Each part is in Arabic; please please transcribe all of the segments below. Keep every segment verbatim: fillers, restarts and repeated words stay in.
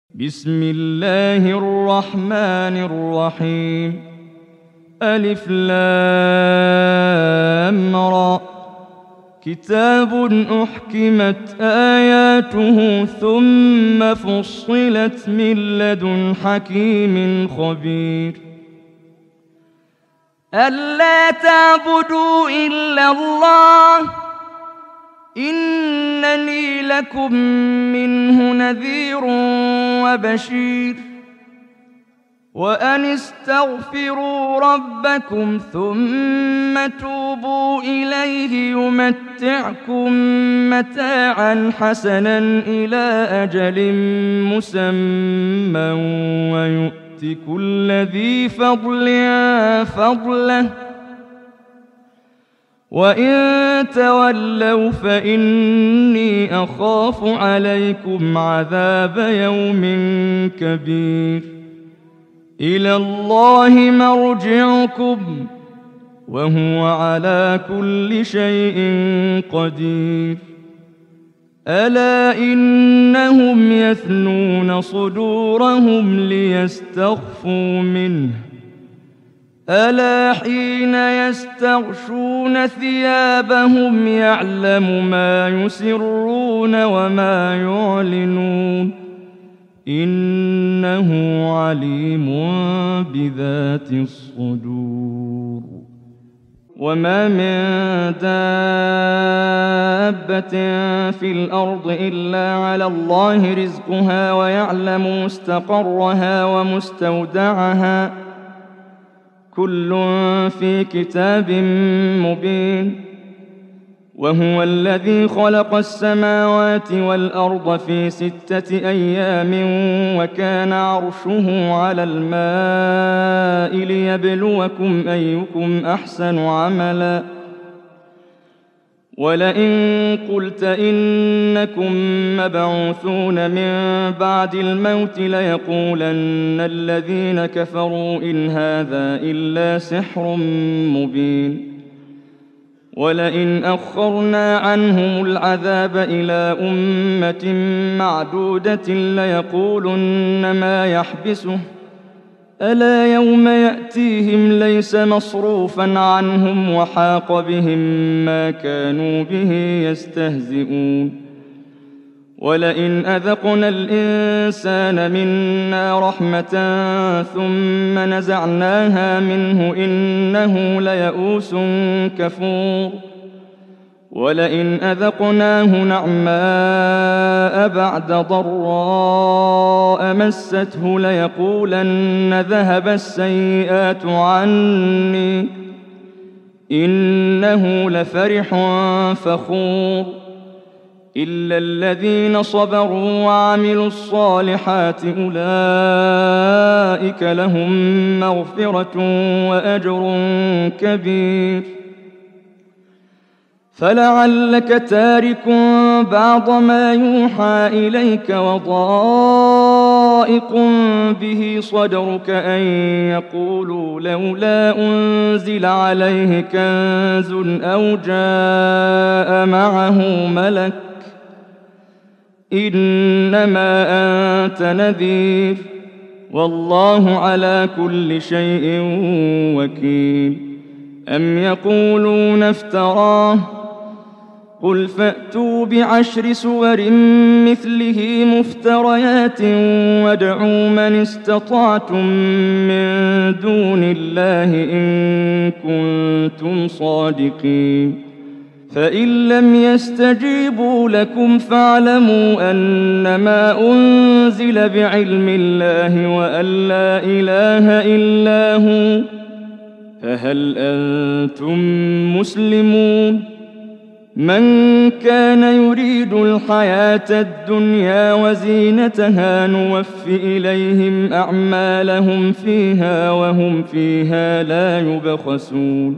بسم الله الرحمن الرحيم. ألف لام را. كتاب أحكمت آياته ثم فصلت من لدن حكيم خبير. ألا تعبدوا إلا الله إنني لكم منه نذير وبشير. وأن استغفروا ربكم ثم توبوا إليه يمتعكم متاعا حسنا إلى أجل مسمى ويؤت كل ذي فضل فضله وإن تولوا فإني أخاف عليكم عذاب يوم كبير. إلى الله مرجعكم وهو على كل شيء قدير. ألا إنهم يثنون صدورهم ليستخفوا منه ألا حين يستغشون ثيابهم يعلم ما يسرون وما يعلنون إنه عليم بذات الصدور. وما من دابة في الأرض إلا على الله رزقها ويعلم مستقرها ومستودعها كل في كتاب مبين. وهو الذي خلق السماوات والأرض في ستة أيام وكان عرشه على الماء ليبلوكم أيكم أحسن عملا. ولئن قلت إنكم مبعوثون من بعد الموت ليقولن الذين كفروا إن هذا إلا سحر مبين. ولئن أخرنا عنهم العذاب إلى أمة معدودة ليقولن ما يحبسه ألا يوم يأتيهم ليس مصروفا عنهم وحاق بهم ما كانوا به يستهزئون. ولئن أذقنا الإنسان منا رحمة ثم نزعناها منه إنه ليئوس كفور. ولئن أذقناه نعماء بعد ضراء مسته ليقولن ذهب السيئات عني إنه لفرح فخور. إلا الذين صبروا وعملوا الصالحات أولئك لهم مغفرة وأجر كبير. فلعلك تارك بعض ما يوحى إليك وضائق به صدرك أن يقولوا لولا أنزل عليه كنز أو جاء معه ملك إنما أنت نذير والله على كل شيء وكيل. أم يقولون افتراه قل فأتوا بعشر سور مثله مفتريات وادعوا من استطعتم من دون الله إن كنتم صادقين. فإن لم يستجيبوا لكم فاعلموا أنما أنزل بعلم الله وأن لا إله إلا هو فهل أنتم مسلمون. من كان يريد الحياة الدنيا وزينتها نوف إليهم أعمالهم فيها وهم فيها لا يبخسون.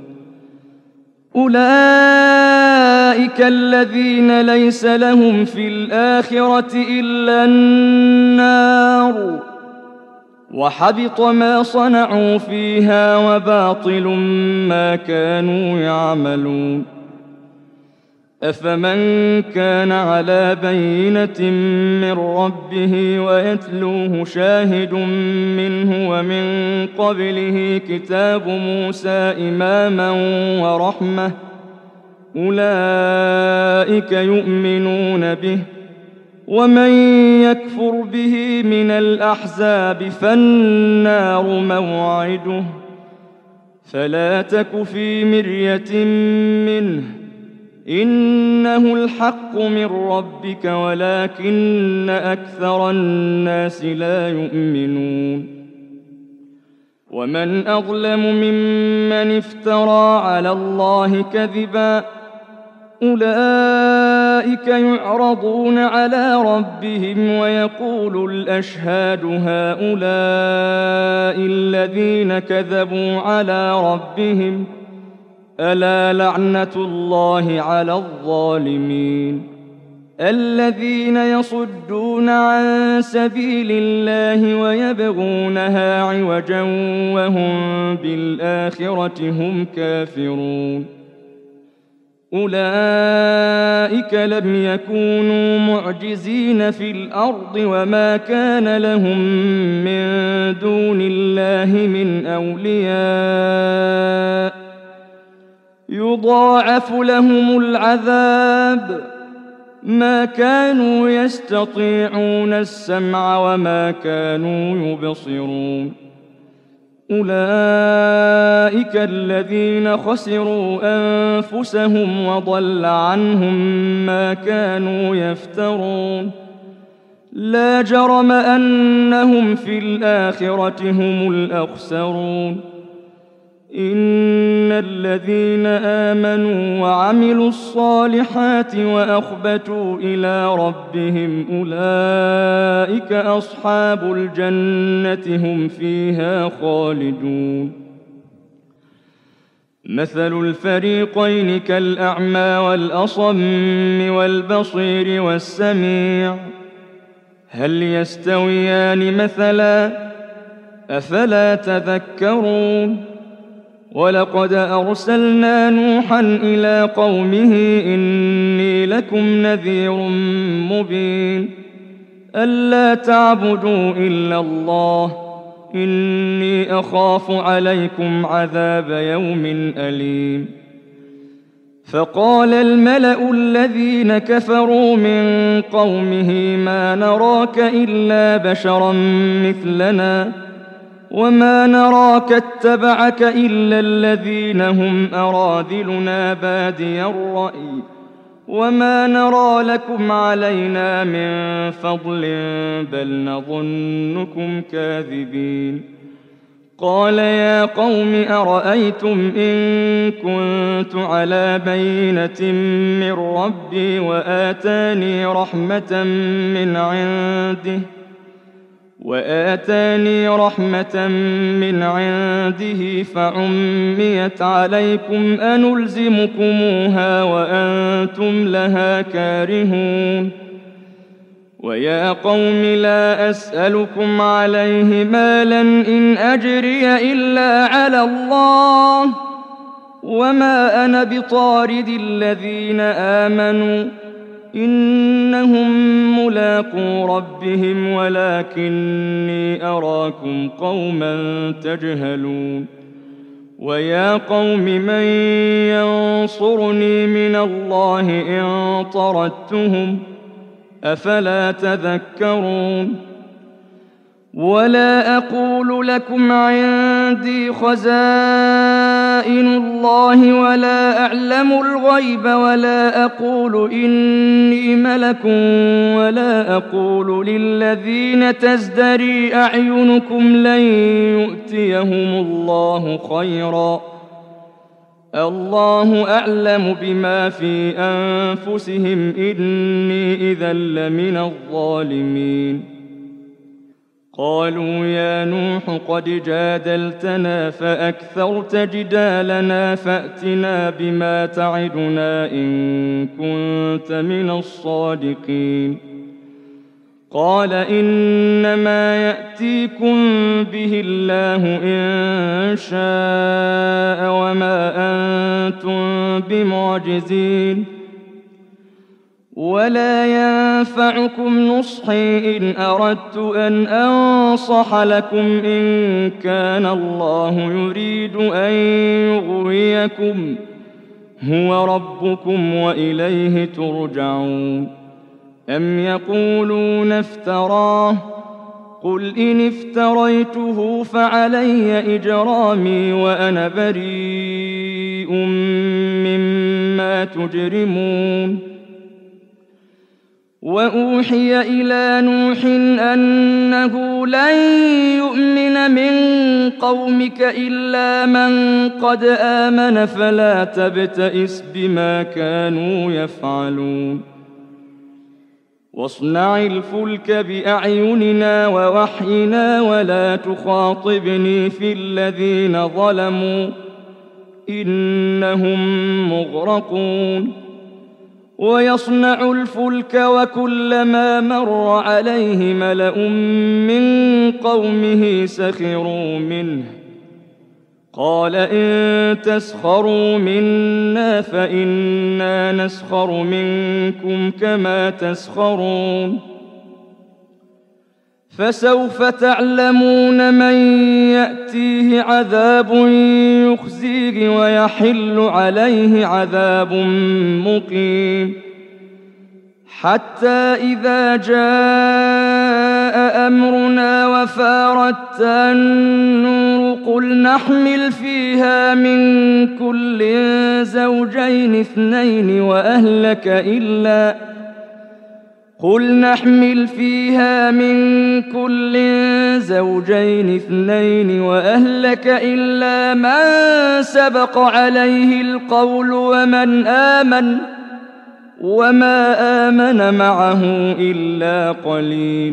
أولئك الذين ليس لهم في الآخرة إلا النار وحبط ما صنعوا فيها وباطل ما كانوا يعملون. أفمن كان على بينة من ربه ويتلوه شاهد منه ومن قبله كتاب موسى إماما ورحمة أولئك يؤمنون به ومن يكفر به من الأحزاب فالنار موعده فلا تك في مرية منه إنه الحق من ربك ولكن أكثر الناس لا يؤمنون ومن أظلم ممن افترى على الله كذبا أولئك يعرضون على ربهم ويقول الأشهاد هؤلاء الذين كذبوا على ربهم ألا لعنة الله على الظالمين الذين يصدون عن سبيل الله ويبغونها عوجا وهم بالآخرة هم كافرون أولئك لم يكونوا معجزين في الأرض وما كان لهم من دون الله من أولياء يضاعف لهم العذاب ما كانوا يستطيعون السمع وما كانوا يبصرون أولئك الذين خسروا أنفسهم وضل عنهم ما كانوا يفترون لا جرم أنهم في الآخرة هم الأخسرون إن الذين آمنوا وعملوا الصالحات وأخبتوا إلى ربهم أولئك أصحاب الجنة هم فيها خالدون مثل الفريقين كالأعمى والأصم والبصير والسميع هل يستويان مثلا أفلا تذكرون ولقد أرسلنا نوحا إلى قومه إني لكم نذير مبين ألا تعبدوا إلا الله إني أخاف عليكم عذاب يوم أليم فقال الملأ الذين كفروا من قومه ما نراك إلا بشرا مثلنا وما نراك اتبعك إلا الذين هم أراذلنا بادي الرأي وما نرى لكم علينا من فضل بل نظنكم كاذبين قال يا قوم أرأيتم إن كنت على بينة من ربي وآتاني رحمة من عنده وآتاني رحمة من عنده فعميت عليكم أنلزمكموها وأنتم لها كارهون ويا قوم لا أسألكم عليه مالا إن أجري إلا على الله وما أنا بطارد الذين آمنوا إنهم ملاقو ربهم ولكني أراكم قوما تجهلون ويا قوم من ينصرني من الله إن طردتهم أفلا تذكرون ولا أقول لكم عندي خزائن الله ولا أعلم الغيب ولا أقول إني ملك ولا أقول للذين تزدري أعينكم لن يؤتيهم الله خيرا الله أعلم بما في أنفسهم إني إذا لمن الظالمين قالوا يا نوح قد جادلتنا فأكثرت جدالنا فأتنا بما تعدنا إن كنت من الصادقين قال إنما يأتيكم به الله إن شاء وما أنتم بمعجزين ولا ينفعكم نصحي إن أردت أن أنصح لكم إن كان الله يريد أن يغويكم هو ربكم وإليه ترجعون. أم يقولون افتراه قل إن افتريته فعلي إجرامي وأنا بريء مما تجرمون. وأوحي إلى نوح أنه لن يؤمن من قومك إلا من قد آمن فلا تبتئس بما كانوا يفعلون. واصنع الفلك بأعيننا ووحينا ولا تخاطبني في الذين ظلموا إنهم مغرقون. ويصنع الفلك وكلما مر عليه ملأ من قومه سخروا منه قال إن تسخروا منا فإنا نسخر منكم كما تسخرون. فسوف تعلمون من يأتيه عذاب يخزيه ويحل عليه عذاب مقيم. حتى إذا جاء أمرنا وفارت النور قل نحمل فيها من كل زوجين اثنين وأهلك إلا قل نحمل فيها من كل زوجين اثنين وأهلك إلا من سبق عليه القول ومن آمن وما آمن معه إلا قليل.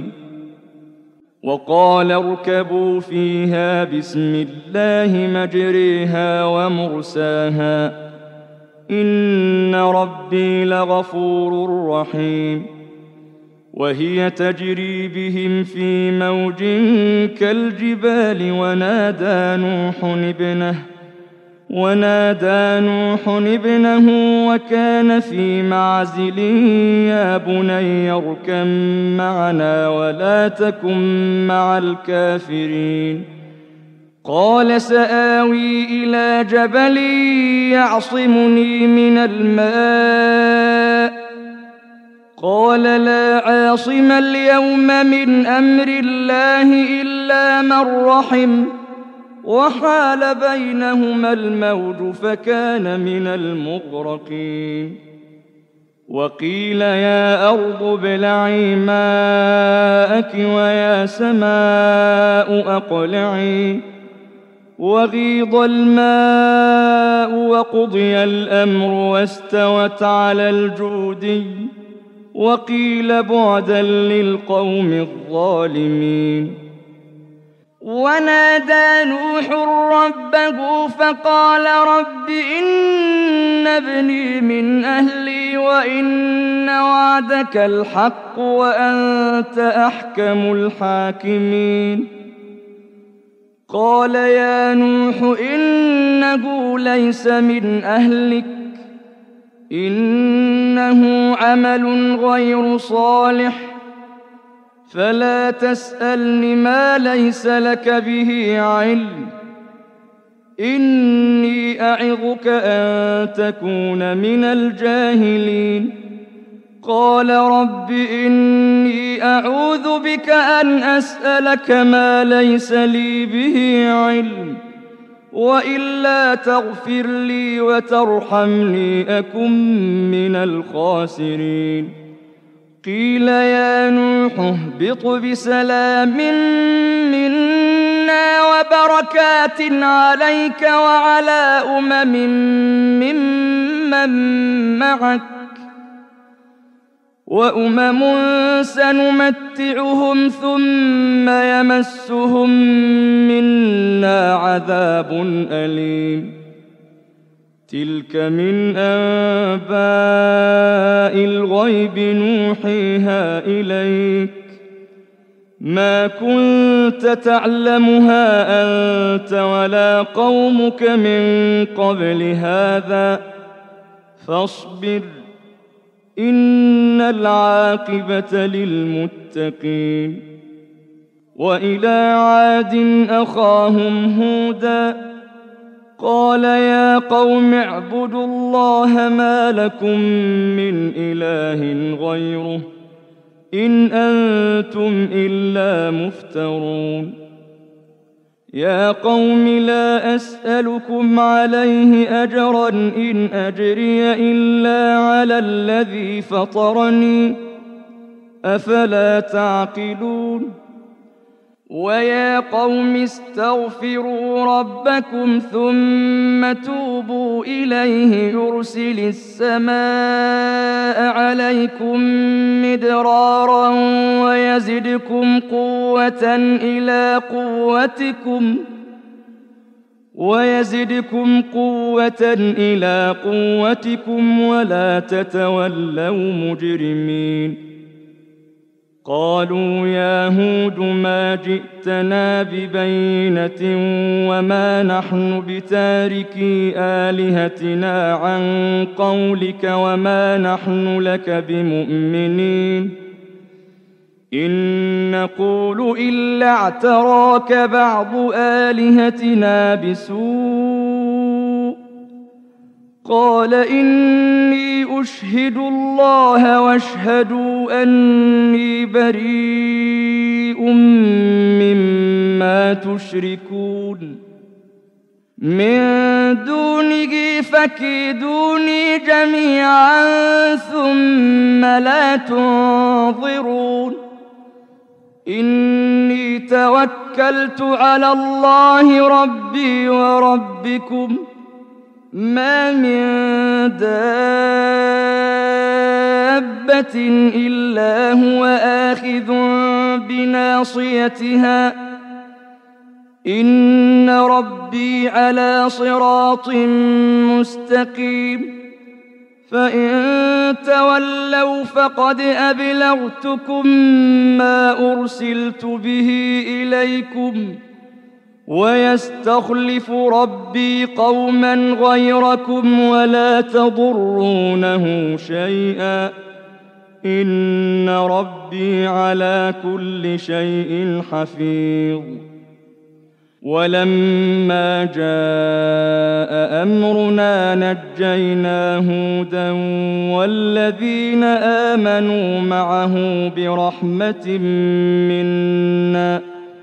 وقال اركبوا فيها بسم الله مجريها ومرساها إن ربي لغفور رحيم. وهي تجري بهم في موج كالجبال ونادى نوح ابنه ونادى نوح ابنه وكان في معزل يا بني اركب معنا ولا تكن مع الكافرين. قال سآوي إلى جبل يعصمني من الماء قال لا عاصم اليوم من أمر الله إلا من رحم وحال بينهما الموج فكان من المغرقين. وقيل يا أرض ابلعي ماءك ويا سماء أقلعي وغيض الماء وقضي الأمر واستوت على الجودي وقيل بعدا للقوم الظالمين. ونادى نوح ربه فقال رب إن ابني من أهلي وإن وعدك الحق وأنت أحكم الحاكمين. قال يا نوح إنه ليس من أهلك إنه عمل غير صالح فلا تسألني ما ليس لك به علم إني أعظك أن تكون من الجاهلين. قال رب إني أعوذ بك أن أسألك ما ليس لي به علم وإلا تغفر لي وترحمني أكن من الخاسرين. قيل يا نوح اهبط بسلام منا وبركات عليك وعلى أمم ممن معك وأمم سنمتعهم ثم يمسهم منا عذاب أليم. تلك من أنباء الغيب نوحيها إليك ما كنت تعلمها أنت ولا قومك من قبل هذا فاصبر إن العاقبة للمتقين. وإلى عاد أخاهم هودا قال يا قوم اعبدوا الله ما لكم من إله غيره إن أنتم إلا مفترون. يا قوم لا أسألكم عليه أجرا إن أجري إلا على الذي فطرني أفلا تعقلون. ويا قوم استغفروا ربكم ثم توبوا إليه يرسل السماء عليكم مدرارا ويزدكم قوة إلى قوتكم ويزدكم قوة إلى قوتكم ولا تتولوا مجرمين. قالوا يا هود ما جئتنا ببينة وما نحن بتاركي آلهتنا عن قولك وما نحن لك بمؤمنين إن نقول إلا اعتراك بعض آلهتنا بسوء. قال إني أشهد الله واشهدوا أني بريء مما تشركون من دونه فكيدوني جميعا ثم لا تنظرون. إني توكلت على الله ربي وربكم ما من دابة إلا هو آخذ بناصيتها إن ربي على صراط مستقيم. فإن تولوا فقد أبلغتكم ما أرسلت به إليكم ويستخلف ربي قوما غيركم ولا تضرونه شيئا إن ربي على كل شيء حفيظ. ولما جاء أمرنا نجينا هودا والذين آمنوا معه برحمة منا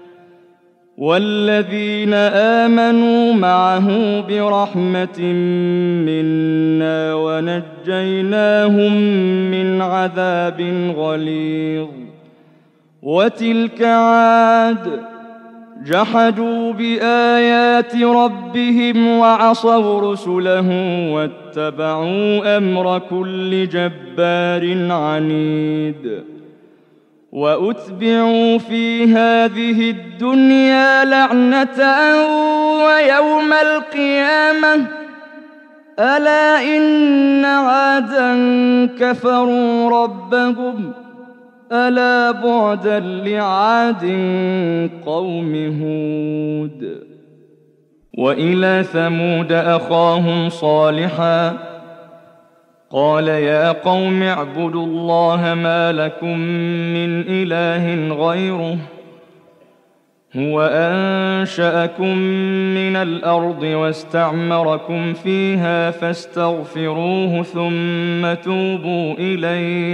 والذين آمنوا معه برحمة منا ونجيناهم من عذاب غليظ. وتلك عاد جحدوا بآيات ربهم وعصوا رسله واتبعوا أمر كل جبار عنيد. وأتبعوا في هذه الدنيا لعنة ويوم القيامة ألا إن عادا كفروا ربهم ألا بعدا لعاد قوم هود. وإلى ثمود أخاهم صالحا قال يا قوم اعبدوا الله ما لكم من إله غيره هو أنشأكم من الأرض واستعمركم فيها فاستغفروه ثم توبوا إليه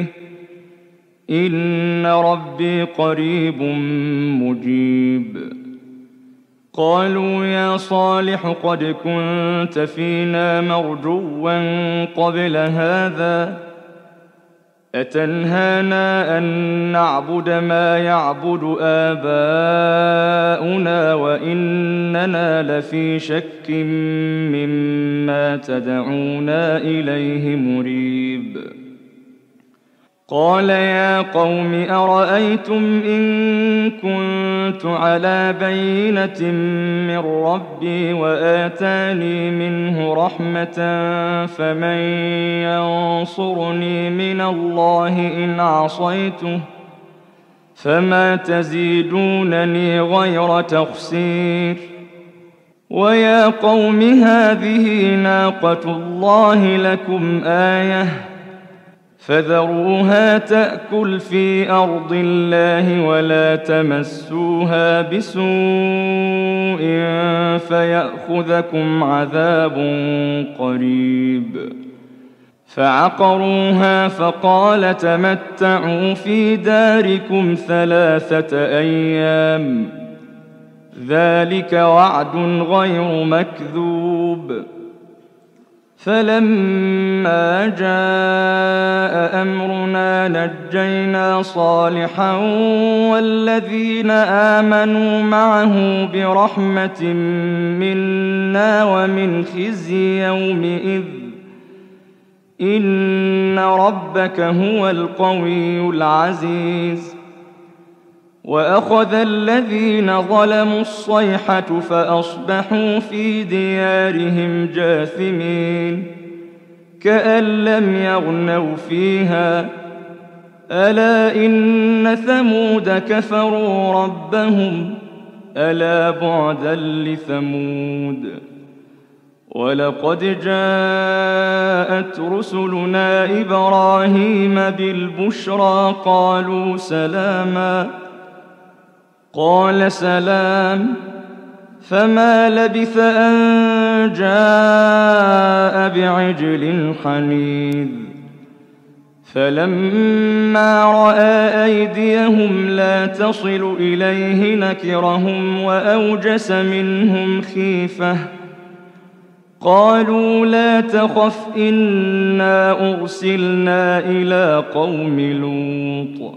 إن ربي قريب مجيب. قالوا يا صالح قد كنت فينا مرجوا قبل هذا أتنهانا أن نعبد ما يعبد آباؤنا وإننا لفي شك مما تدعونا إليه مريب. قال يا قوم أرأيتم إن كنت على بينة من ربي وآتاني منه رحمة فمن ينصرني من الله إن عصيته فما تزيدونني غير تخسير. ويا قوم هذه ناقة الله لكم آية فذروها تأكل في أرض الله ولا تمسوها بسوء فيأخذكم عذاب قريب. فعقروها فقال تمتعوا في داركم ثلاثة أيام ذلك وعد غير مكذوب. فلما جاء أمرنا نجينا صالحا والذين آمنوا معه برحمة منا ومن خزي يومئذ إن ربك هو القوي العزيز. وأخذ الذين ظلموا الصيحة فأصبحوا في ديارهم جاثمين كأن لم يغنوا فيها ألا إن ثمود كفروا ربهم ألا بعدا لثمود. ولقد جاءت رسلنا إبراهيم بالبشرى قالوا سلاما قال سلام فما لبث أن جاء بعجل حنيذ. فلما رأى أيديهم لا تصل إليه نكرهم وأوجس منهم خيفة قالوا لا تخف إنا أرسلنا إلى قوم لوط.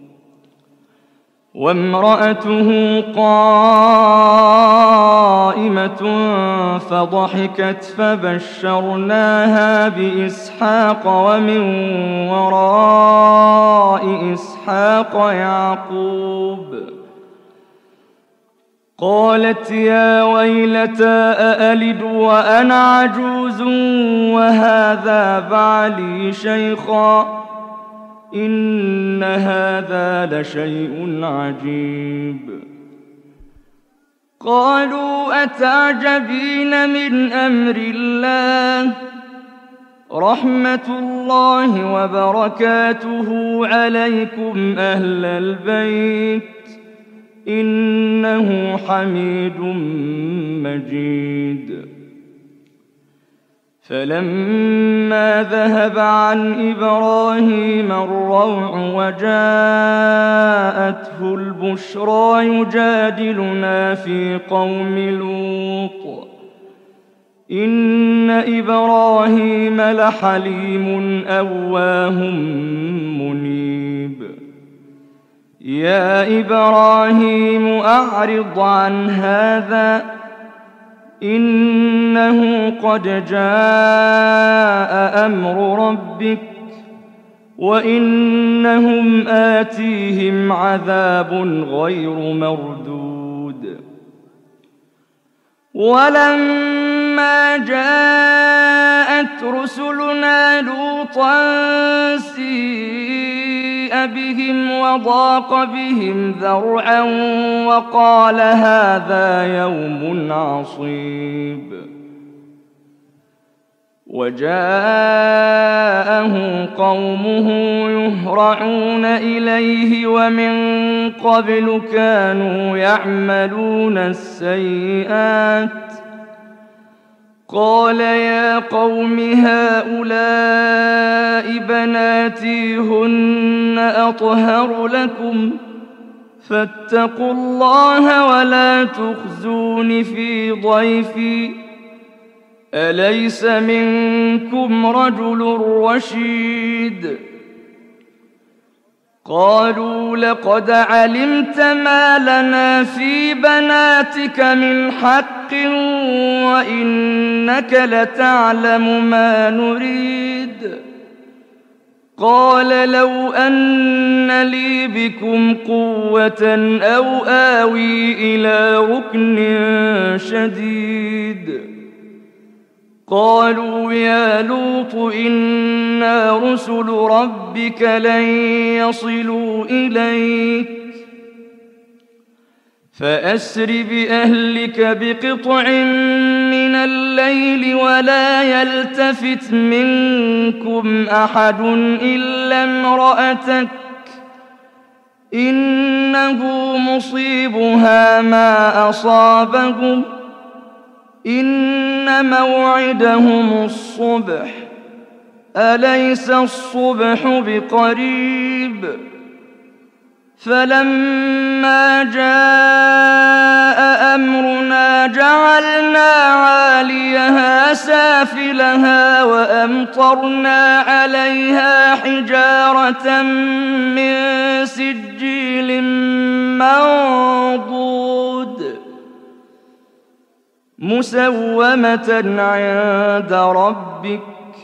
وامرأته قائمة فضحكت فبشرناها بإسحاق ومن وراء إسحاق يعقوب. قالت يا ويلتى أألد وأنا عجوز وهذا بعلي شيخا إن هذا لشيء عجيب. قالوا أتعجبين من أمر الله رحمة الله وبركاته عليكم أهل البيت إنه حميد مجيد. فلما ذهب عن إبراهيم الروع وجاءته البشرى يجادلنا في قوم لوط إن إبراهيم لحليم أواه منيب. يا إبراهيم أعرض عن هذا إنه قد جاء أمر ربك وإنهم آتيهم عذاب غير مردود. ولما جاءت رسلنا لوطا سيء بهم وضاق بهم ذرعا وقال هذا يوم عصيب. وجاءه قومه يهرعون إليه ومن قبل كانوا يعملون السيئات قال يا قوم هؤلاء بناتي هن أطهر لكم فاتقوا الله ولا تخزون في ضيفي أليس منكم رجل رشيد. قالوا لقد علمت ما لنا في بناتك من حق وإنك لتعلم ما نريد. قال لو أن لي بكم قوة أو آوي إلى ركن شديد. قالوا يا لوط إنا رسل ربك لن يصلوا إليك فأسر بأهلك بقطع من الليل الليل ولا يلتفت منكم أحد إلا امرأتك إنه مصيبها ما أصابهم إن موعدهم الصبح أليس الصبح بقريب فلما جاء أمرنا جعلنا عاليها سافلها وأمطرنا عليها حجارة من سجيل منضود مسومة عند ربك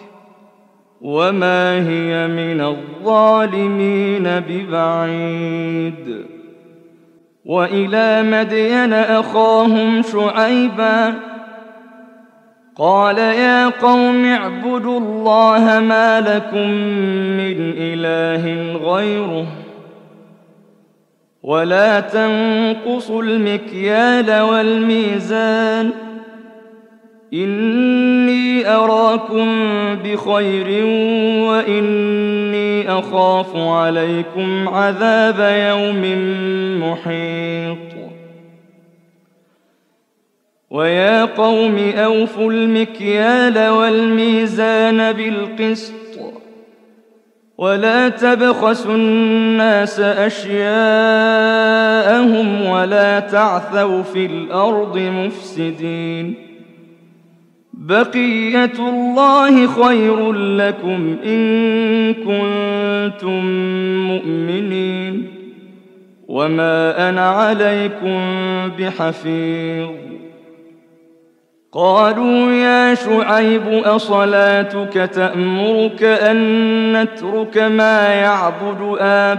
وما هي من الظالمين ببعيد. وإلى مدين أخاهم شعيبا قال يا قوم اعبدوا الله ما لكم من إله غيره ولا تنقصوا المكيال والميزان إني أراكم بخير وإني أخاف عليكم عذاب يوم محيط. ويا قوم أوفوا المكيال والميزان بالقسط ولا تبخسوا الناس أشياءهم ولا تعثوا في الأرض مفسدين بقية الله خير لكم إن كنتم مؤمنين وما أنا عليكم بحفيظ. قالوا يا شعيب أصلاتك تأمرك أن نترك ما يعبد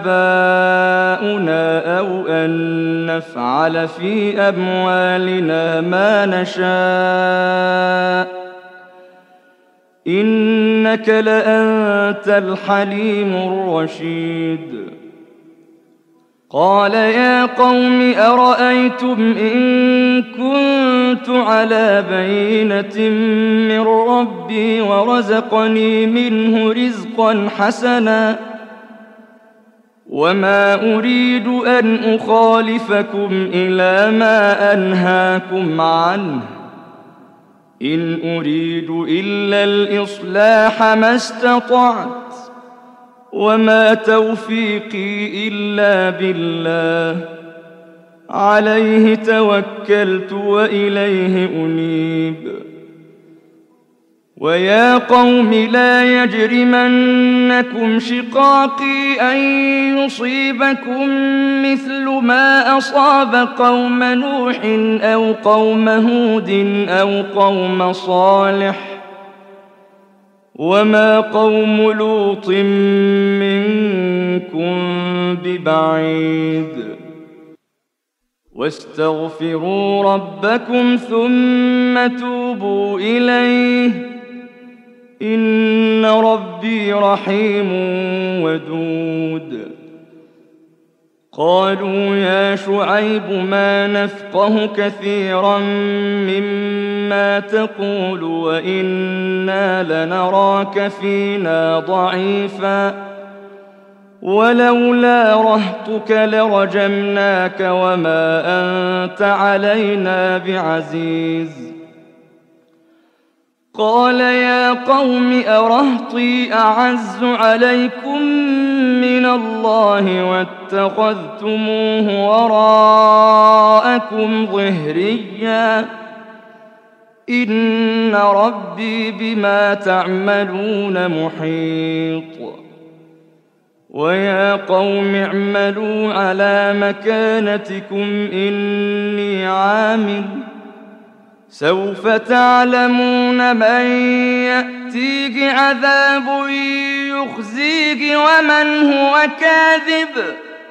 آباؤنا أو أن نفعل في أموالنا ما نشاء إنك لأنت الحليم الرشيد. قال يا قوم أرأيتم إن كنت على بينة من ربي ورزقني منه رزقا حسنا وما أريد أن أخالفكم إلى ما أنهاكم عنه إن أريد إلا الإصلاح ما استطعت وما توفيقي إلا بالله عليه توكلت وإليه أنيب. ويا قوم لا يجرمنكم شقاقي أن يصيبكم مثل ما أصاب قوم نوح أو قوم هود أو قوم صالح وما قوم لوط منكم ببعيد. واستغفروا ربكم ثم توبوا إليه إن ربي رحيم ودود. قالوا يا شعيب ما نفقه كثيرا مما تقول وإنا لنراك فينا ضعيفا ولولا رهطك لرجمناك وما أنت علينا بعزيز. قال يا قوم أرهطي أعز عليكم من الله واتخذتموه وراءكم ظهريا إن ربي بما تعملون محيط. ويا قوم اعملوا على مكانتكم إني عامل سوف تعلمون من يأتيه عذاب يخزيه ومن هو كاذب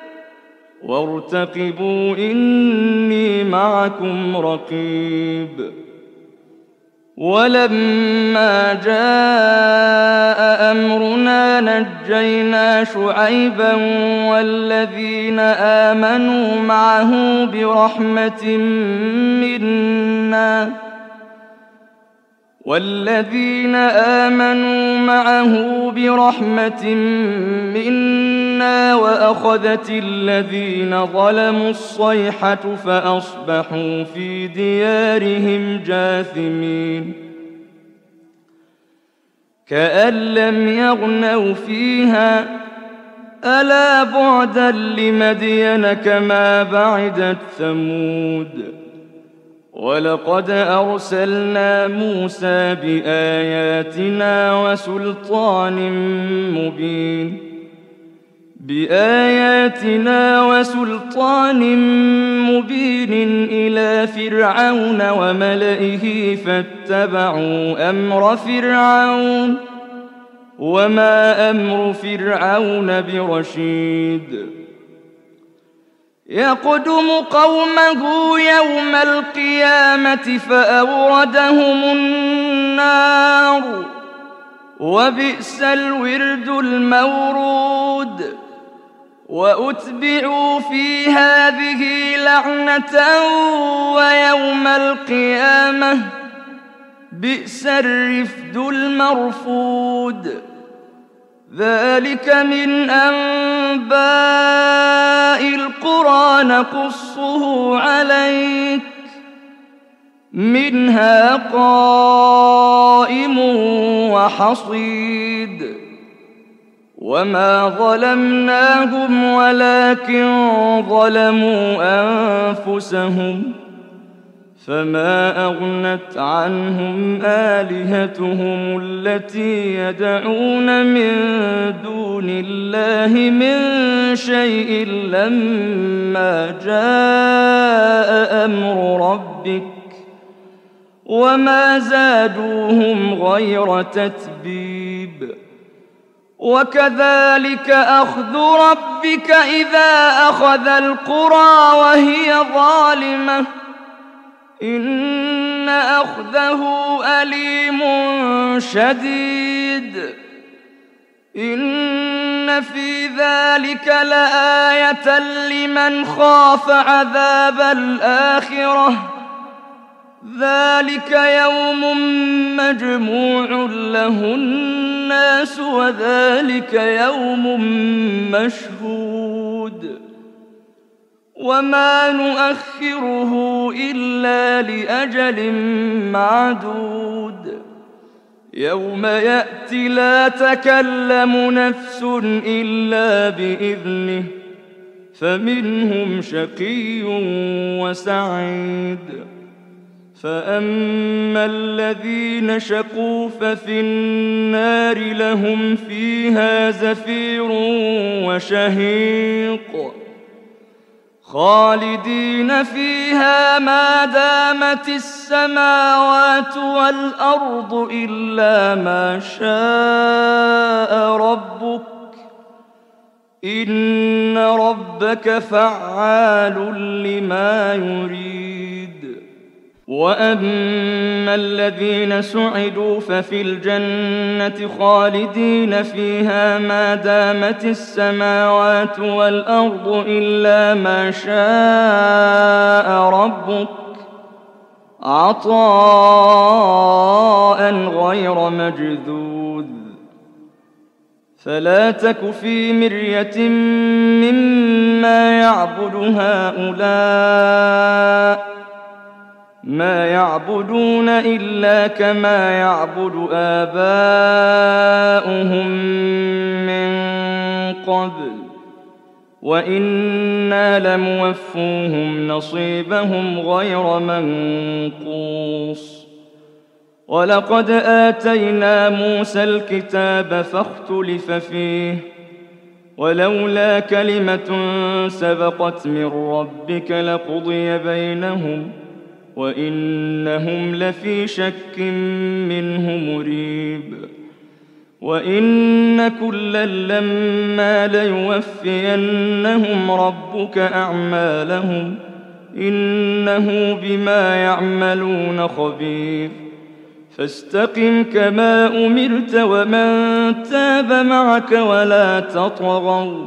وارتقبوا إني معكم رقيب. ولما جاء أمرنا نجينا شعيبا والذين آمنوا معه برحمة منا والذين آمنوا معه برحمة منا وأخذت الذين ظلموا الصيحة فأصبحوا في ديارهم جاثمين كأن لم يغنوا فيها ألا بعدا لمدين كما بعدت ثمود ولقد أرسلنا موسى بآياتنا وسلطان مبين بآياتنا وسلطان مبين إلى فرعون وملئه فاتبعوا أمر فرعون وما أمر فرعون برشيد يقدم قومه يوم القيامة فأوردهم النار وبئس الورد المورود وأتبعوا في هذه لعنة ويوم القيامة بئس الرفد المرفود ذلك من أنباء القرى نقصه عليك منها قائم وحصيد وما ظلمناهم ولكن ظلموا أنفسهم فما أغنت عنهم آلهتهم التي يدعون من دون الله من شيء لما جاء أمر ربك وما زادوهم غير تتبيب وكذلك أخذ ربك إذا أخذ القرى وهي ظالمة إن أخذه أليم شديد إن في ذلك لآية لمن خاف عذاب الآخرة ذلك يوم مجموع له الناس وذلك يوم مشهود وما نؤخره إلا لأجل معدود يوم يأتي لا تكلم نفس إلا بإذنه فمنهم شقي وسعيد فأما الذين شقوا ففي النار لهم فيها زفير وشهيق خالدين فيها ما دامت السماوات والأرض إلا ما شاء ربك إن ربك فعال لما يريد وأما الذين سعدوا ففي الجنة خالدين فيها ما دامت السماوات والأرض إلا ما شاء ربك عطاء غير مجذوذ فلا تك في مرية مما يعبد هؤلاء ما يعبدون إلا كما يعبد آباؤهم من قبل وإنا لموفوهم نصيبهم غير منقوص ولقد آتينا موسى الكتاب فاختلف فيه ولولا كلمة سبقت من ربك لقضي بينهم وإنهم لفي شك منه مريب وإن كلا لما ليوفينهم ربك أعمالهم إنه بما يعملون خبير فاستقم كما أمرت ومن تاب معك ولا تطغوا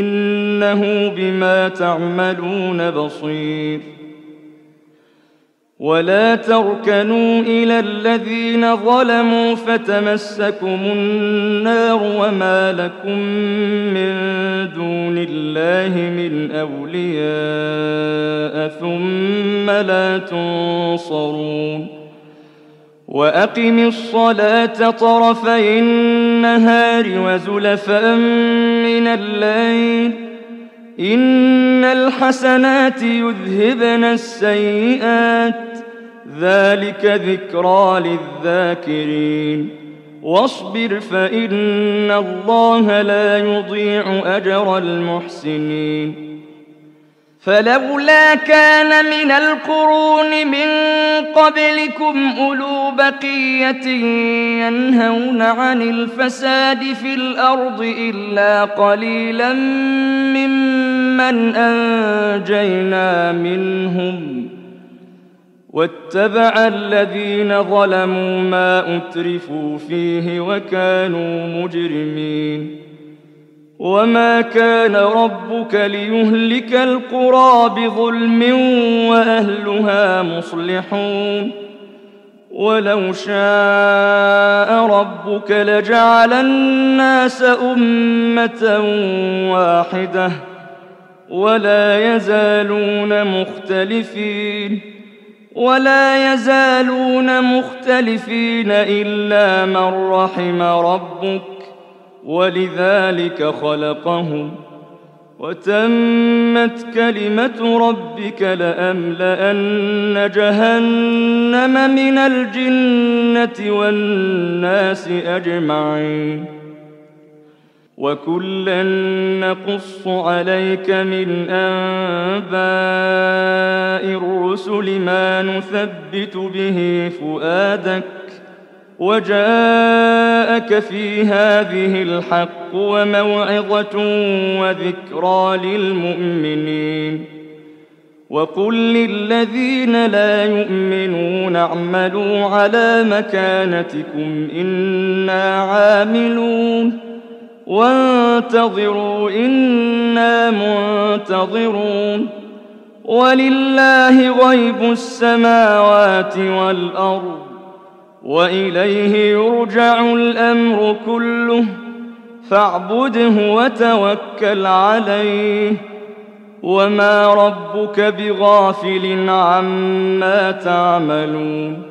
إنه بما تعملون بصير ولا تركنوا إلى الذين ظلموا فتمسكم النار وما لكم من دون الله من أولياء ثم لا تنصرون وأقم الصلاة طرفي النهار وزلفا من الليل إن الحسنات يذهبن السيئات ذلك ذكرى للذاكرين واصبر فإن الله لا يضيع أجر المحسنين فلولا كان من القرون من قبلكم أولو بقية ينهون عن الفساد في الأرض إلا قليلا ممن أنجينا منهم واتبع الذين ظلموا ما أترفوا فيه وكانوا مجرمين وما كان ربك ليهلك القرى بظلم وأهلها مصلحون ولو شاء ربك لجعل الناس أمة واحدة ولا يزالون مختلفين ولا يزالون مختلفين إلا من رحم ربك ولذلك خلقهم وتمت كلمة ربك لأملأن جهنم من الجنة والناس أجمعين وكلا نقص عليك من أنباء الرسل ما نثبت به فؤادك وجاءك في هذه الحق وموعظة وذكرى للمؤمنين وقل للذين لا يؤمنون اعملوا على مكانتكم إنا عاملون وانتظروا إنا منتظرون ولله غيب السماوات والأرض وإليه يرجع الأمر كله فاعبده وتوكل عليه وما ربك بغافل عما تعملون